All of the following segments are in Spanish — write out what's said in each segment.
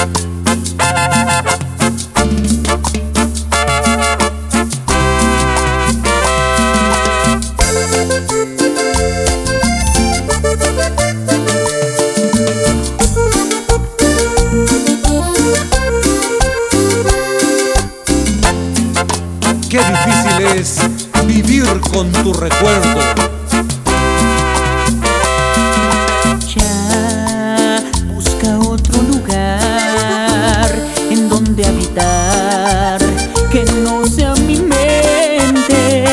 Qué difícil es vivir con tu recuerdo. Ya busca otro lugar en donde habitar, que no sea mi mente.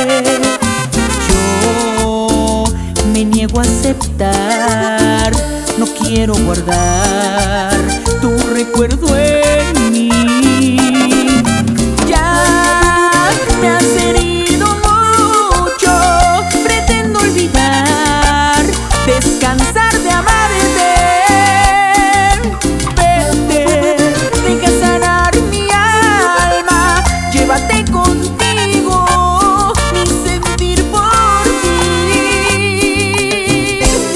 Yo me niego a aceptar, no quiero guardar tu recuerdo en mí. Me has herido mucho, pretendo olvidar, descansar de amarte. Vete, deja sanar mi alma, llévate contigo mi sentir por ti.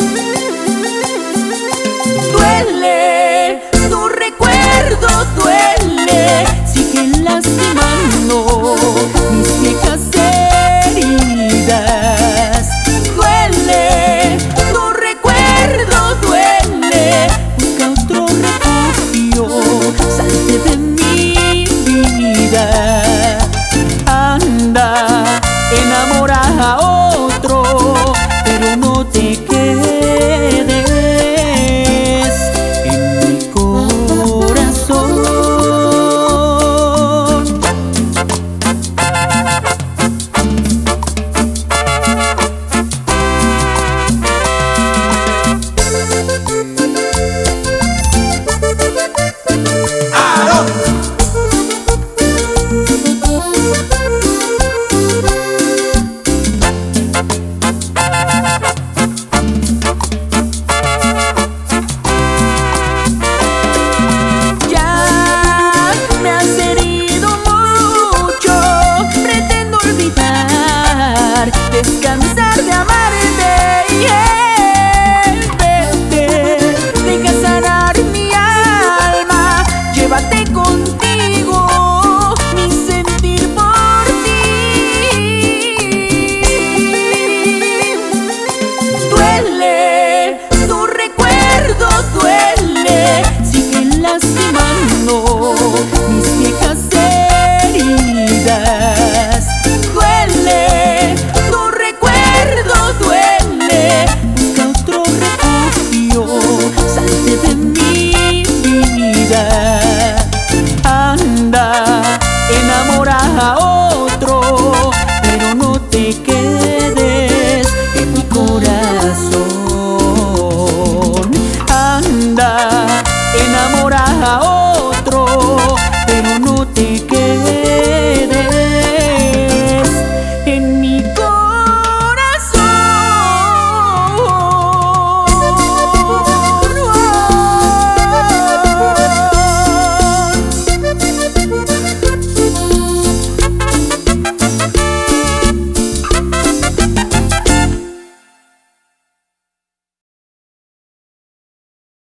Duele, tu recuerdo duele, sigue lastimando mis viejas heridas. Duele, tu recuerdo duele, busca otro refugio, salte de mi vida. Anda, enamora a otro, pero no te quedes en mi corazón. Descansar de amarte, vete, deja sanar mi alma, llévate contigo mi sentir por ti. Duele, tu recuerdo duele, sigue lastimando mis viejas heridas. Duele, duele, busca otro refugio, salte de mi vida.